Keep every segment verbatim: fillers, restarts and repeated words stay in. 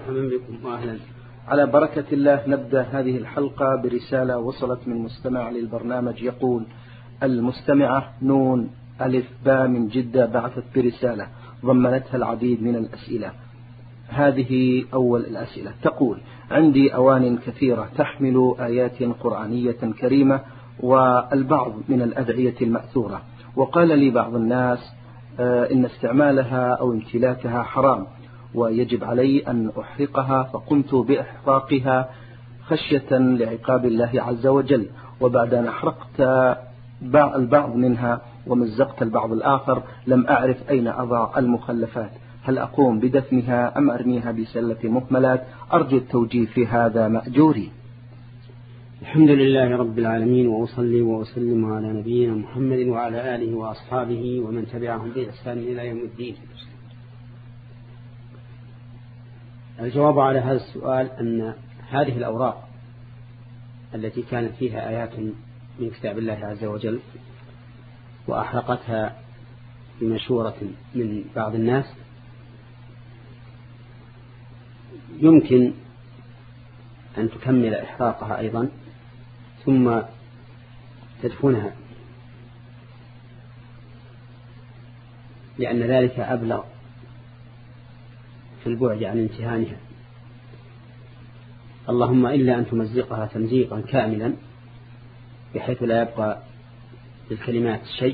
مرحبا بكم وأهلا. على بركة الله نبدأ هذه الحلقة برسالة وصلت من مستمع للبرنامج يقول: المستمعة نون ألف باء من جدة بعثت برسالة ضمنتها العديد من الأسئلة. هذه أول الأسئلة، تقول: عندي أوان كثيرة تحمل آيات قرآنية كريمة والبعض من الأدعية المأثورة، وقال لي بعض الناس إن استعمالها أو امتلاكها حرام ويجب علي أن أحرقها، فقمت بإحراقها خشية لعقاب الله عز وجل، وبعد أن أحرقت البعض منها ومزقت البعض الآخر لم أعرف أين أضع المخلفات، هل أقوم بدفنها أم أرميها بسلة مهملات؟ أرجو التوجيه في هذا مأجوري. الحمد لله رب العالمين، وأصلي وأسلم على نبينا محمد وعلى آله وأصحابه ومن تبعهم بإحسان إلى يوم الدين. الجواب على هذا السؤال أن هذه الأوراق التي كانت فيها آيات من كتاب الله عز وجل وأحرقتها بمشورة من بعض الناس يمكن أن تكمل إحراقها أيضا ثم تدفنها، لأن ذلك أبلغ في البعد عن امتهانها، اللهم إلا أن تمزقها تمزيقا كاملا بحيث لا يبقى للكلمات شيء،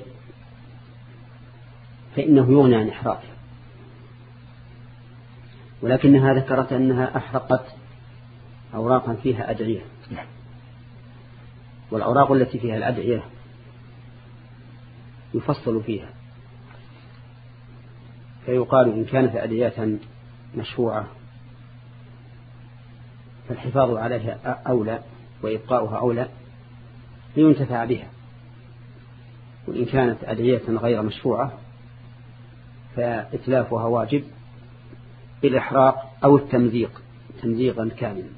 فإنه يغني عن إحراقها. ولكنها ذكرت أنها أحرقت أوراقا فيها أدعية، والأوراق التي فيها الأدعية يفصل فيها، فيقال إن كانت أدعية مشروعة فالحفاظ عليها أولى وإبقاؤها أولى لينتفع بها، وإن كانت أدعية غير مشروعة فإتلافها واجب بالإحراق أو التمزيق تمزيقا كاملا.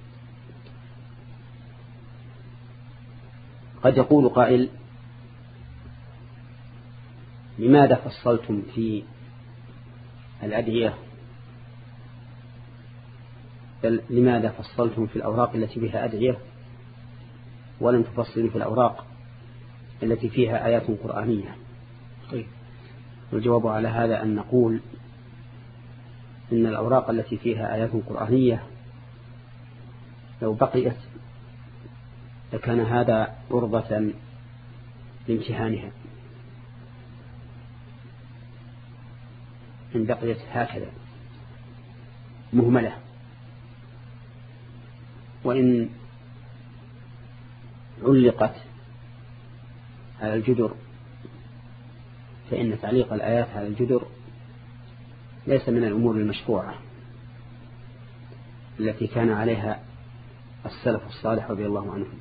قد يقول قائل: لماذا فصلتم في الأدعية لماذا فصلتم في الأوراق التي فيها أدعية ولم تفصلوا في الأوراق التي فيها آيات قرآنية؟ طيب، والجواب على هذا أن نقول إن الأوراق التي فيها آيات قرآنية لو بقيت لكان هذا عرضة لامتهانها، إن بقيت هكذا مهملة. وإن علقت على الجدر فإن تعليق الآيات على الجدر ليس من الأمور المشروعة التي كان عليها السلف الصالح رضي الله عنهم.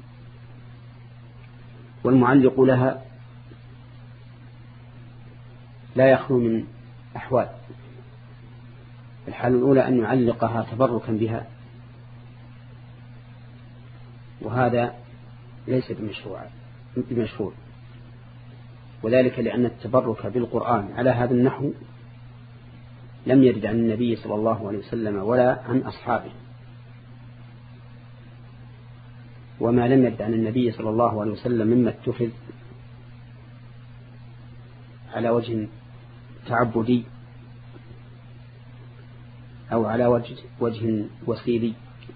والمعلق لها لا يخلو من أحوال: الحالة الأولى أن يعلقها تبركا بها، وهذا ليس بمشروع، وذلك لأن التبرك بالقرآن على هذا النحو لم يرد عن النبي صلى الله عليه وسلم ولا عن أصحابه، وما لم يرد عن النبي صلى الله عليه وسلم مما اتخذ على وجه تعبدي أو على وجه, وجه وسيلي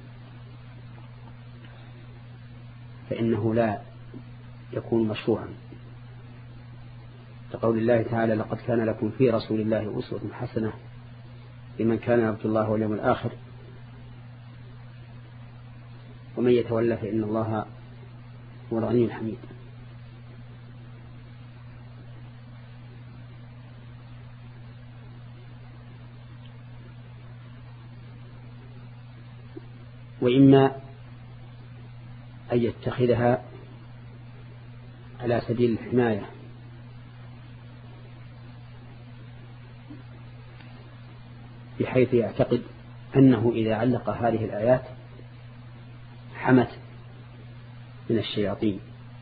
فإنه لا يكون مشروعا، كقول الله تعالى: لقد كان لكم في رسول الله أسوة حسنة لمن كان يرجو الله واليوم الآخر ومن يتولى فإن الله هو الغني الحميد. وإما أن يتخذها على سبيل الحماية، بحيث يعتقد أنه إذا علق هذه الآيات حمت من الشياطين،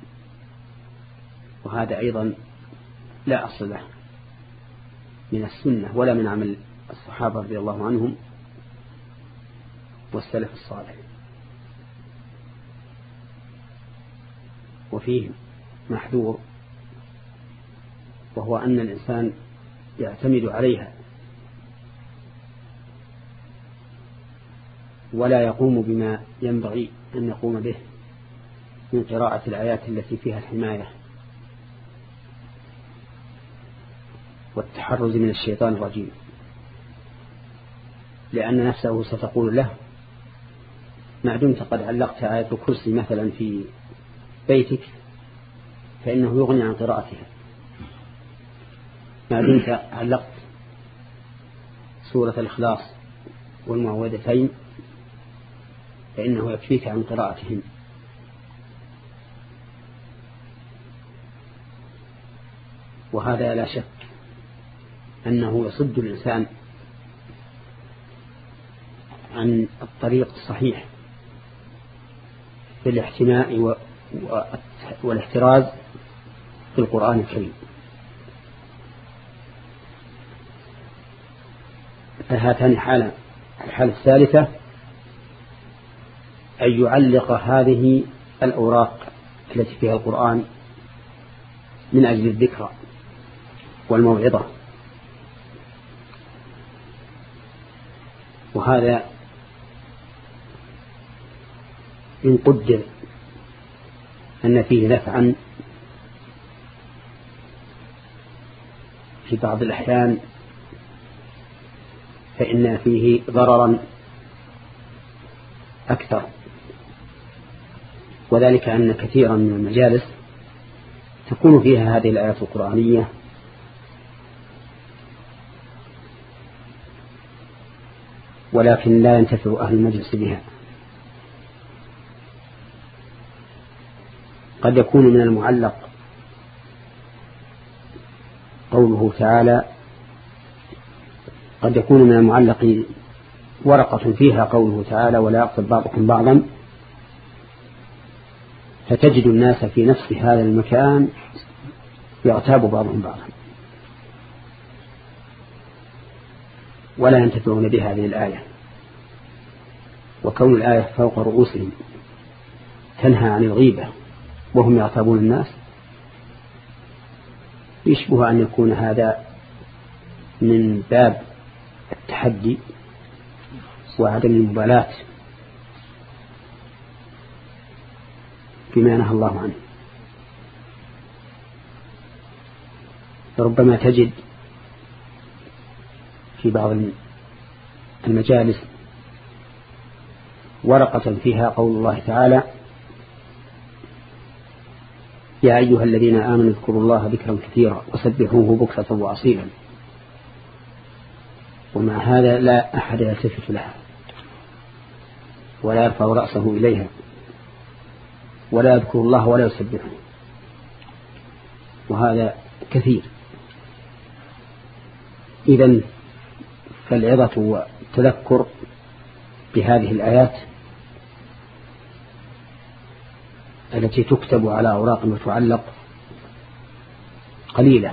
وهذا أيضا لا أصل له من السنة ولا من عمل الصحابة رضي الله عنهم، والسلف الصالح. وفيه محذور، وهو أن الإنسان يعتمد عليها ولا يقوم بما ينبغي أن يقوم به من قراءة الآيات التي فيها الحماية والتحرز من الشيطان الرجيم، لأن نفسه ستقول له: ما دمت قد علقت آية الكرسي مثلا في بيتك فإنه يغني عن قراءتها، ما دمت علقت سورة الإخلاص والمعوذتين فإنه يكفيك عن قراءتهم. وهذا لا شك أنه يصد الإنسان عن الطريق الصحيح في الاحتماء والاحتراز في القرآن الكريم. فهاتان حالة. الحالة الثالثة أن يعلق هذه الأوراق التي فيها القرآن من أجل الذكرى والموعظة، وهذا إن قدر أن فيه نفعا في بعض الأحيان فإن فيه ضررا أكثر، وذلك أن كثيرا من المجالس تكون فيها هذه الآيات القرآنية ولكن لا ينتفع أهل المجلس بها. قد يكون من المعلق قوله تعالى، قد يكون من المعلق ورقة فيها قوله تعالى: ولا يغتب بعضكم بعضا، فتجد الناس في نفس هذا المكان يغتاب بعضهم بعضا ولا ينتفعون بهذه الآية. وكون الآية فوق رؤوسهم تنهى عن الغيبة وهم يغتابون الناس يشبه أن يكون هذا من باب التحدي وعدم المبالاة بما نهى الله عنه. فربما تجد في بعض المجالس ورقة فيها قول الله تعالى: يا أيها الذين آمنوا اذكروا الله ذكرا كثيرا وسبحوه بكرة وأصيلا، ومع هذا لا أحد يلتفت لها ولا يرفع رأسه إليها ولا يذكر الله ولا يسبحه، وهذا كثير. إذن فالعظة والتذكر بهذه الآيات التي تكتب على أوراق وتعلق قليلة.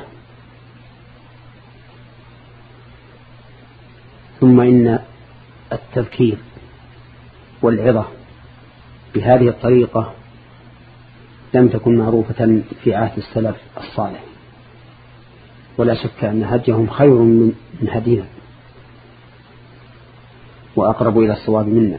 ثم إن التذكير والعظة بهذه الطريقة لم تكن معروفة في عهد السلف الصالح، ولا شك أن هديهم خير من هدينا وأقرب إلى الصواب منا.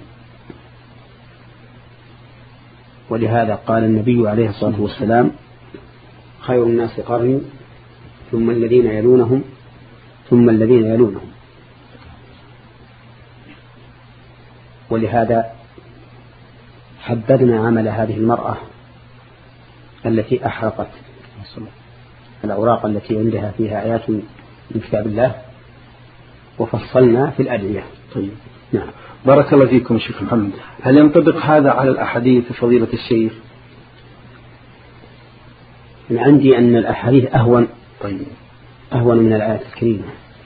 ولهذا قال النبي عليه الصلاة والسلام: خير الناس قرني ثم الذين يلونهم ثم الذين يلونهم. ولهذا حددنا عمل هذه المرأة التي أحرقت الأوراق التي عندها فيها آيات من كتاب الله، وفصلنا في الأدعية. طيب، نعم. بارك الله فيكم شيخ محمد. هل ينطبق هذا على الأحاديث فضيلة الشيخ؟ من عندي أن الأحاديث أهون طيب. أهون من الآيات الكريمة،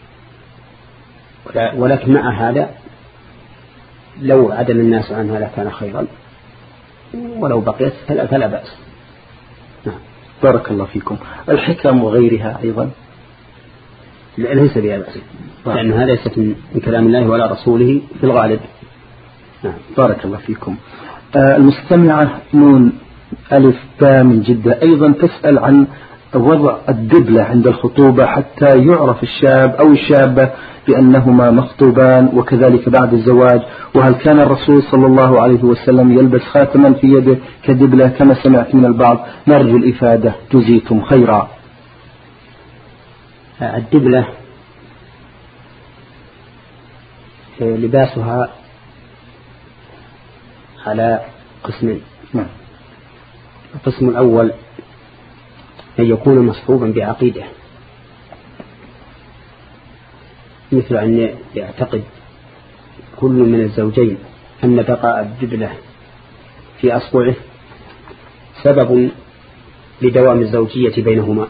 ولكن مع هذا لو عدل الناس عنها لكان خيرا، ولو بقيت فلا بأس. نعم. بارك الله فيكم. الحكم وغيرها أيضا ليس بها بأس، لأن هذا ليست من كلام الله ولا رسوله في الغالب. نعم. بارك الله فيكم. آه المستمعة نون ألف باء من جدة أيضا تسأل عن وضع الدبلة عند الخطوبة حتى يعرف الشاب أو الشابة بأنهما مخطوبان، وكذلك بعد الزواج، وهل كان الرسول صلى الله عليه وسلم يلبس خاتما في يده كدبلة كما سمعت من البعض؟ نرجو الإفادة جزيتم خيرا. الدبلة لباسها على قسمين. نعم. القسم الأول أن يكون مصحوبا بعقيدة، مثل أن يعتقد كل من الزوجين أن بقاء الدبلة في أصبعه سبب لدوام الزوجية بينهما،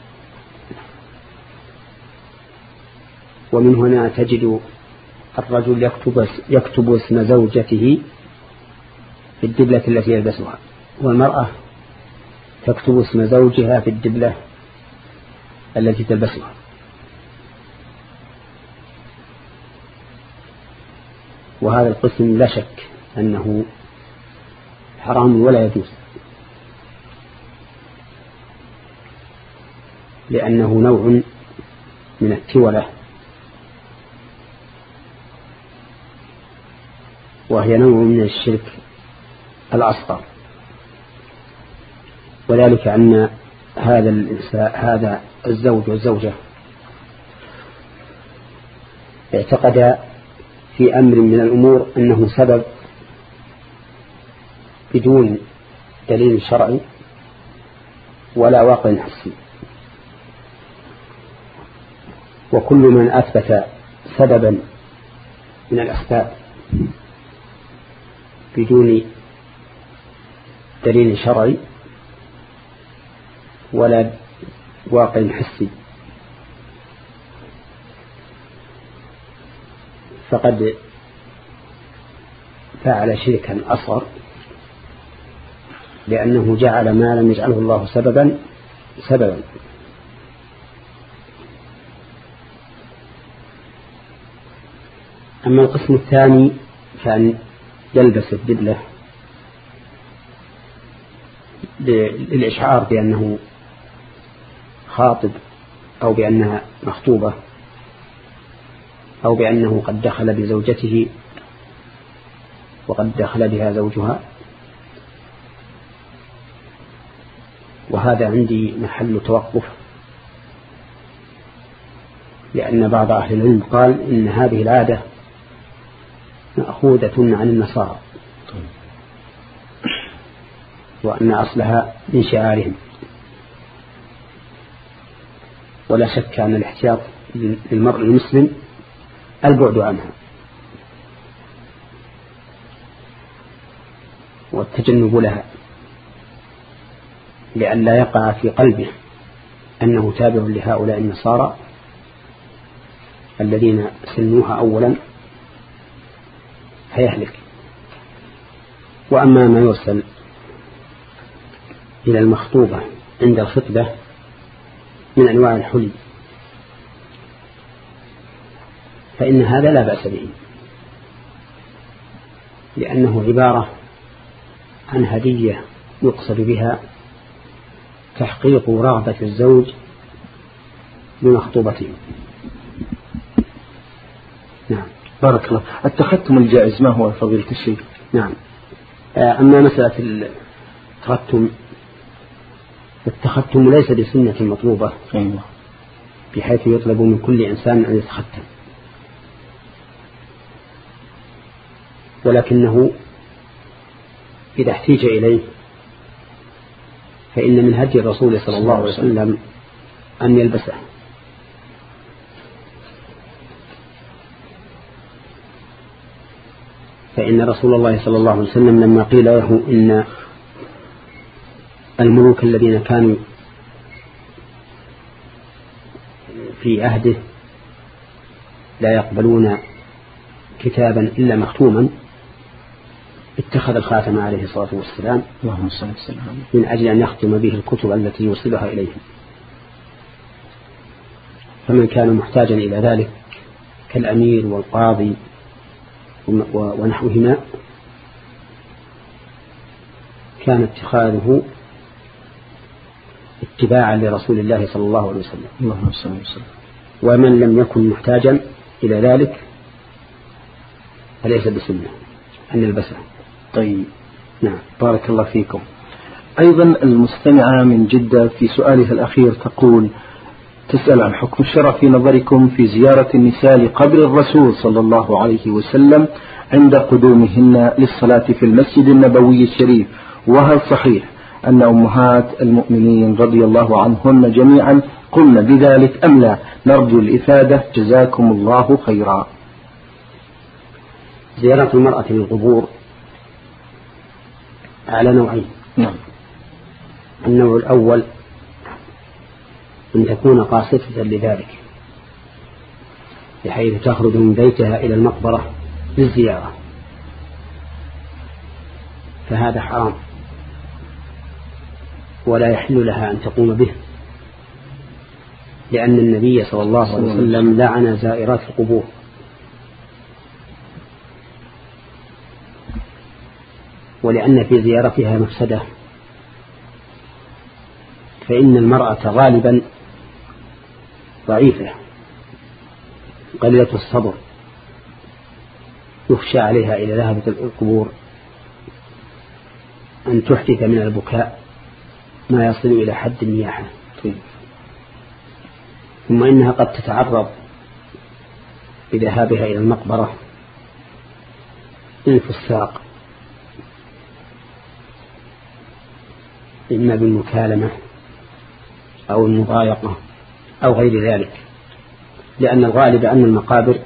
ومن هنا تجد الرجل يكتب, يكتب اسم زوجته في الدبلة التي يلبسها، والمرأة تكتب اسم زوجها في الدبلة التي تلبسها. وهذا القسم لا شك أنه حرام ولا يجوز، لأنه نوع من التولة، وهي نوع من الشرك الأصغر، وذلك أن هذا الإنسان هذا الزوج والزوجة اعتقد في أمر من الأمور أنه سبب بدون دليل شرعي ولا واقع حسي، وكل من أثبت سببا من الأسباب بدون دليل شرعي ولا واقع حسي فقد فعل شركا أصغر، لأنه جعل ما لم يجعله الله سببا سببا. أما القسم الثاني فأن يلبس الدبلة للإشعار بأنه خاطب أو بأنها مخطوبة أو بأنه قد دخل بزوجته وقد دخل بها زوجها، وهذا عندي محل توقف، لأن بعض أهل العلم قال إن هذه العادة مأخوذة عن النصارى وأن أصلها من شعارهم، ولا شك أن الاحتياط للمرء المسلم البعد عنها والتجنب لها، لئلا يقع في قلبه أنه تابع لهؤلاء النصارى الذين سنوها أولا فيهلك. وأما ما يرسل إلى المخطوبة عند الخطبة من أنواع الحلي فإن هذا لا بأس به، لأنه عبارة عن هدية يقصد بها تحقيق رغبة الزوج بمخطوبته. نعم. بارك الله. التختم الجائز ما هو فضيلة الشيخ؟ نعم. أما مسألة التختم، التختم ليس بسنة مطلوبة أيوة. بحيث يطلب من كل إنسان أن يتختم، ولكنه إذا احتيج إليه فإن من هدي الرسول صلى الله عليه وسلم أن يلبسه، فإن رسول الله صلى الله عليه وسلم لما قيل له إن الملوك الذين كانوا في عهده لا يقبلون كتابا إلا مختوما، اتخذ الخاتم عليه الصلاة والسلام اللهم صل وسلم من أجل أن يختم به الكتب التي يوصلها إليهم. فمن كان محتاجا إلى ذلك كالأمير والقاضي ونحوهما كان اتخاذه اتباعا لرسول الله صلى الله عليه وسلم. اللهم صل وسلم. ومن لم يكن محتاجا إلى ذلك فليس بسنة أن يلبسه. طيب نعم. بارك الله فيكم. أيضا المستمعة من جدة في سؤالها الأخير تقول تسأل عن حكم الشرع في نظركم في زيارة النساء لقبر الرسول صلى الله عليه وسلم عند قدومهن للصلاة في المسجد النبوي الشريف، وهل صحيح أن أمهات المؤمنين رضي الله عنهن جميعا قلن بذلك أم لا؟ نرجو الإفادة جزاكم الله خيرا. زيارة المرأة للقبور على نوعين. نعم. النوع الأول أن تكون قاصدة لذلك بحيث تخرج من بيتها إلى المقبرة للزيارة، فهذا حرام ولا يحل لها أن تقوم به، لأن النبي صلى الله عليه وسلم لعن زائرات القبور. ولأن في زيارتها مفسدة، فإن المرأة غالبا ضعيفة قليلة الصبر، يخشى عليها إذا ذهبت القبور أن تحدث من البكاء ما يصل إلى حد النياحة. ثم إنها قد تتعرض بذهابها إلى المقبرة للفساق، إما بالمكالمة أو المضايقة أو غير ذلك، لأن الغالب أن المقابر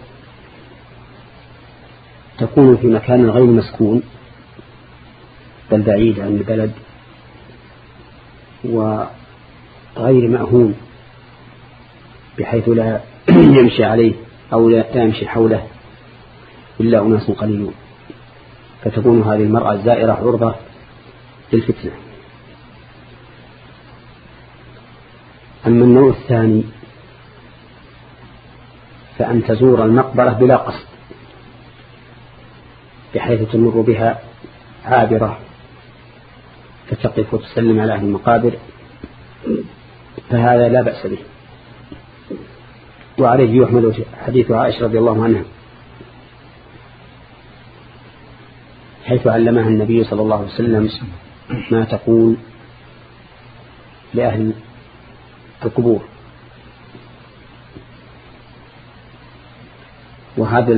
تكون في مكان غير مسكون بل بعيد عن البلد وغير مأهون، بحيث لا يمشي عليه أو لا يمشي حوله إلا أناس قليلون، فتكون هذه المرأة الزائرة عرضة للفتنة. أما النوع الثاني فأن تزور المقبرة بلا قصد، بحيث تمر بها عابرة فتقف وتسلم على أهل المقابر، فهذا لا بأس به. وعليه يحمل حديث عائشة رضي الله عنها حيث علمها النبي صلى الله عليه وسلم ما تقول لأهل القبور. وهذا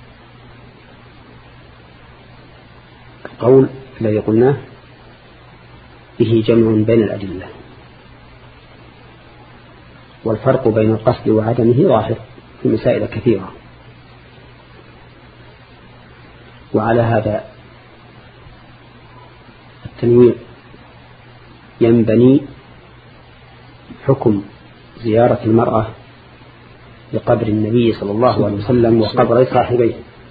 القول الذي قلناه به جمع بين الأدلة، والفرق بين القصد وعدمه ظاهر في مسائل كثيرة. وعلى هذا التنويع ينبني حكم زيارة المرأة لقبر النبي صلى الله عليه وسلم وقبر صاحبيه،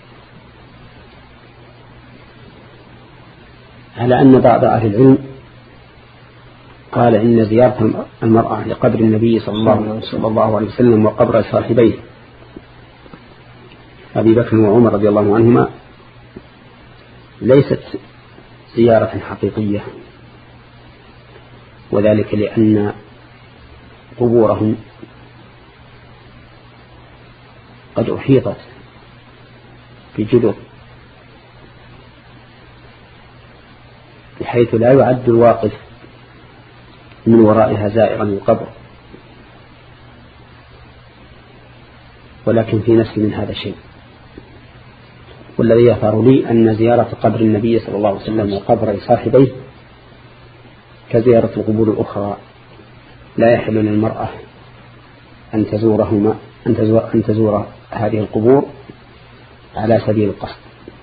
على أن بعض أهل العلم قال إن زيارة المرأة لقبر النبي صلى الله عليه وسلم وقبر صاحبيه أبي بكر وعمر رضي الله عنهما ليست زيارة حقيقية، وذلك لأن قبورهم قد أحيطت بجدر بحيث لا يعد الواقف من ورائها زائرا للقبر، ولكن في نفسي من هذا شيء. والذي يظهر لي أن زيارة قبر النبي صلى الله عليه وسلم وقبر صاحبيه كزيارة القبور الأخرى، لا يحل للمرأة أن تزورهما أن تزور, أن تزور هذه القبور على سبيل القصد.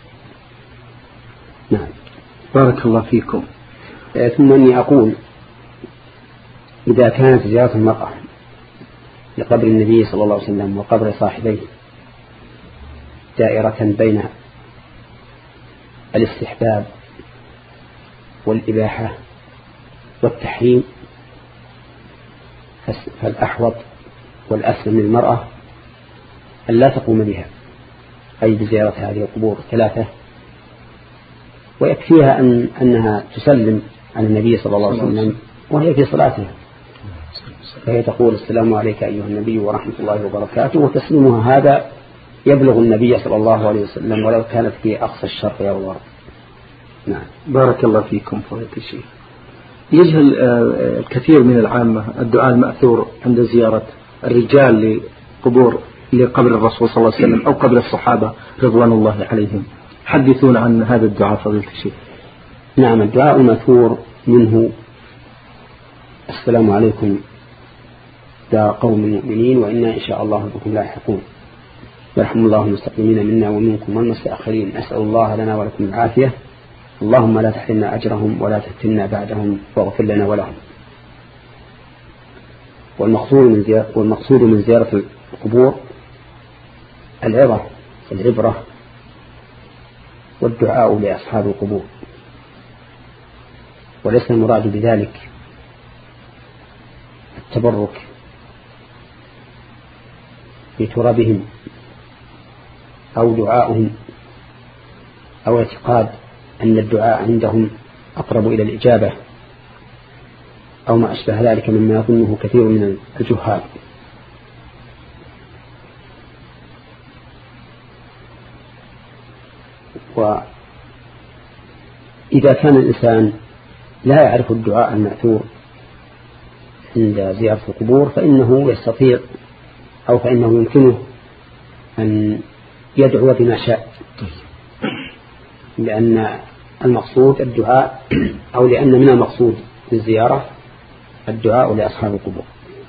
نعم. بارك الله فيكم. ثم أني أقول إذا كانت زيارة المرأة لقبر النبي صلى الله عليه وسلم وقبر صاحبيه دائرة بين الاستحباب والإباحة والتحريم، فالأحوط والأسلم للمرأة أن لا تقوم بها، أي بزيارة هذه القبور الثلاثة، ويكفيها أن أنها تسلم على النبي صلى الله عليه وسلم وهي في صلاتها، فهي تقول السلام عليك أيها النبي ورحمة الله وبركاته، وتسليمها هذا يبلغ النبي صلى الله عليه وسلم ولو كانت في أقصى الشرق أو الغرب. نعم. بارك الله فيكم فضيلة الشيخ. يجهل الكثير من العامة الدعاء المأثور عند زيارة الرجال لقبور لقبر الرسول صلى الله عليه وسلم أو قبر الصحابة رضوان الله عليهم، حدثون عن هذا الدعاء فضيلة الشيخ. نعم، الدعاء المأثور منه السلام عليكم دار قوم المؤمنين وإنا إن شاء الله بكم لاحقون، يرحم الله المستقيمين منا ومنكم والمستأخرين، أسأل الله لنا ولكم العافية، اللهم لا تحرمنا أجرهم ولا تفتنا بعدهم واغفر لنا ولهم. والمقصود من زيارة, والمقصود من زيارة القبور العظة العبرة والدعاء لأصحاب القبور، وليس المراد بذلك التبرك بترابهم أو دعائهم أو اعتقاد أن الدعاء عندهم أقرب إلى الإجابة أو ما أشبه ذلك مما يظنه كثير من الجهال. وإذا كان الإنسان لا يعرف الدعاء المأثور عند زيارة القبور فإنه يستطيع أو فإنه يمكنه أن يدعو بما شاء، لأن المقصود الدعاء أو لأن من المقصود في الزيارة الدعاء لأصحاب القبور،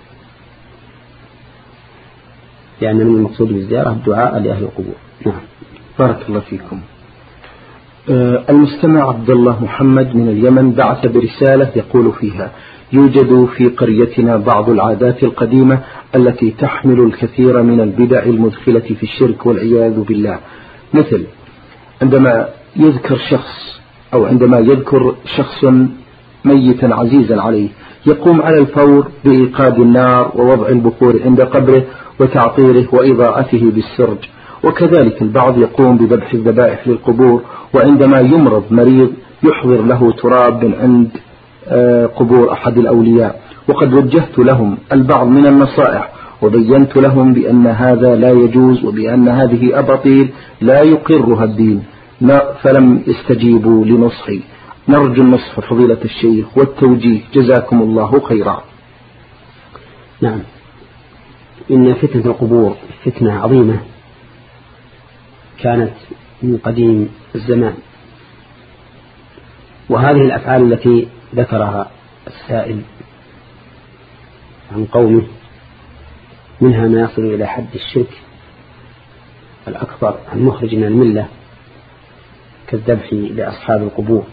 لأن من المقصود بالزيارة الدعاء لأهل القبور. نعم. بارك الله فيكم. آه المستمع عبد الله محمد من اليمن بعث برسالة يقول فيها: يوجد في قريتنا بعض العادات القديمة التي تحمل الكثير من البدع المدخلة في الشرك والعياذ بالله، مثل عندما يذكر شخص أو عندما يذكر شخص ميتا عزيزا عليه يقوم على الفور بإيقاد النار ووضع البخور عند قبره وتعطيره وإضاءته بالسرج، وكذلك البعض يقوم بذبح الذبائح للقبور، وعندما يمرض مريض يحضر له تراب من عند قبور أحد الأولياء. وقد وجهت لهم البعض من النصائح وبينت لهم بأن هذا لا يجوز وبأن هذه أباطيل لا يقرها الدين، فلم يستجيبوا لنصحي. نرجو النصح فضيلة الشيخ والتوجيه، جزاكم الله خيرا. نعم، إن فتنة القبور فتنة عظيمة كانت من قديم الزمان، وهذه الأفعال التي ذكرها السائل عن قومه منها ما يصل إلى حد الشرك الأكبر المخرج من الملة كالذبح لأصحاب القبور،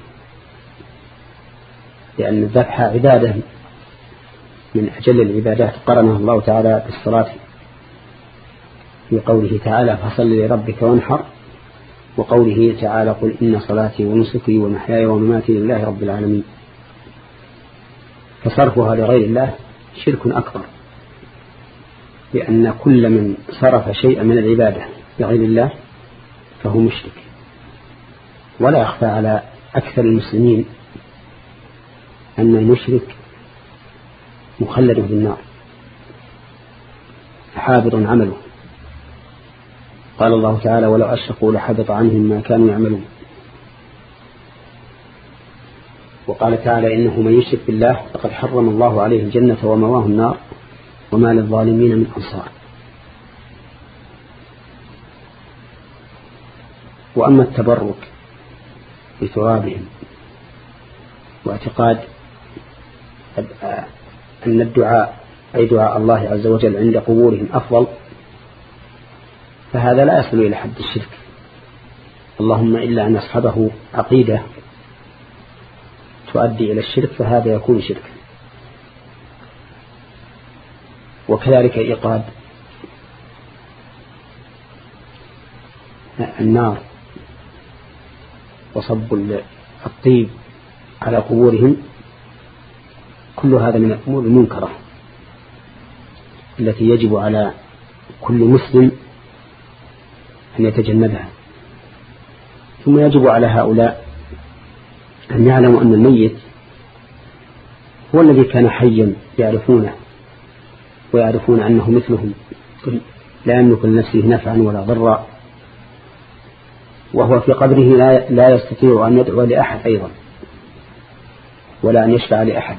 لأن الذبح عبادة من أجل العبادات قرنها الله تعالى بالصلاة في قوله تعالى: فصل لربك وانحر، وقوله تعالى: قل إن صلاتي ونسكي ومحياي ومماتي لله رب العالمين. فصرفها لغير الله شرك أكبر، لأن كل من صرف شيئا من العبادة لغير الله فهو مشرك. ولا يخفى على أكثر المسلمين أن المشرك مخلد في النار حابط عمله. قال الله تعالى: ولو أشركوا لحبط عنهم ما كانوا يعملون. وقال تعالى: إنه من يشرك بالله فقد حرم الله عليه الجنة ومواه النار وما للظالمين من أنصار. وأما التبرك بترابهم واعتقاد أن الدعاء أي دعاء الله عز وجل عند قبورهم أفضل، فهذا لا يصل إلى حد الشرك، اللهم إلا أن يصحبه عقيدة تؤدي إلى الشرك، فهذا يكون شرك. وكذلك إيقاد النار وصب الطيب على قبورهم، كل هذا من الأمور المنكرة التي يجب على كل مسلم أن يتجنبها. ثم يجب على هؤلاء أن يعلموا أن الميت هو الذي كان حيا يعرفونه ويعرفون أنه مثلهم لا يملك لنفسه نفعا ولا ضرا، وهو في قبره لا يستطيع أن يدعو لأحد أيضا ولا أن يشفع لأحد،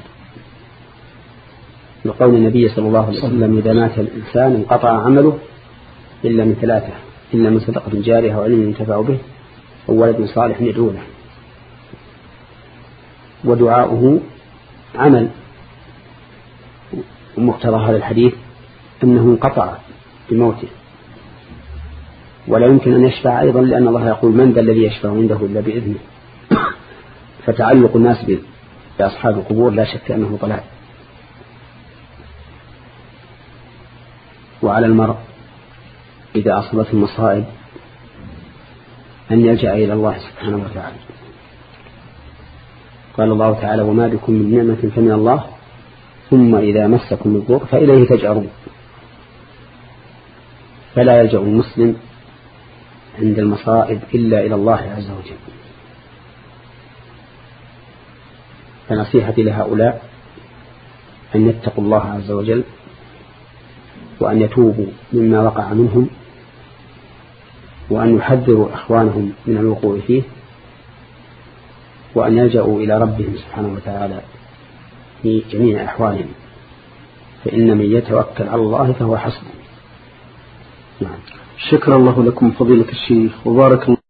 لقول النبي صلى الله عليه وسلم: إذا مات الإنسان انقطع عمله إلا من ثلاثة، إلا من صدقة جارية وعلم ينتفع به أو ولد صالح يدعو له. ودعاؤه عمل، ومقتضى هذا الحديث أنه انقطع بموته، ولا يمكن أن يشفع أيضا، لأن الله يقول: من ذا الذي يشفع عنده إلا بإذنه. فتعلق الناس بأصحاب القبور لا شك أنه ضلال. وعلى المرء إذا أصابته المصائب أن يلجأ إلى الله سبحانه وتعالى. قال الله تعالى: وما بكم من نعمة فمن الله ثم إذا مسكم الضر فإليه تجأرون. فلا يلجأ المسلم عند المصائب إلا إلى الله عز وجل. فنصيحتي لهؤلاء أن يتقوا الله عز وجل وأن يتوبوا مما وقع منهم، وأن يحذروا إخوانهم من الوقوع فيه، وأن يلجأوا إلى ربهم سبحانه وتعالى في جميع أحوالهم، فإن من يتوكل على الله فهو حسبه. نعم. شكرا الله لكم فضيلة الشيخ وبارك الله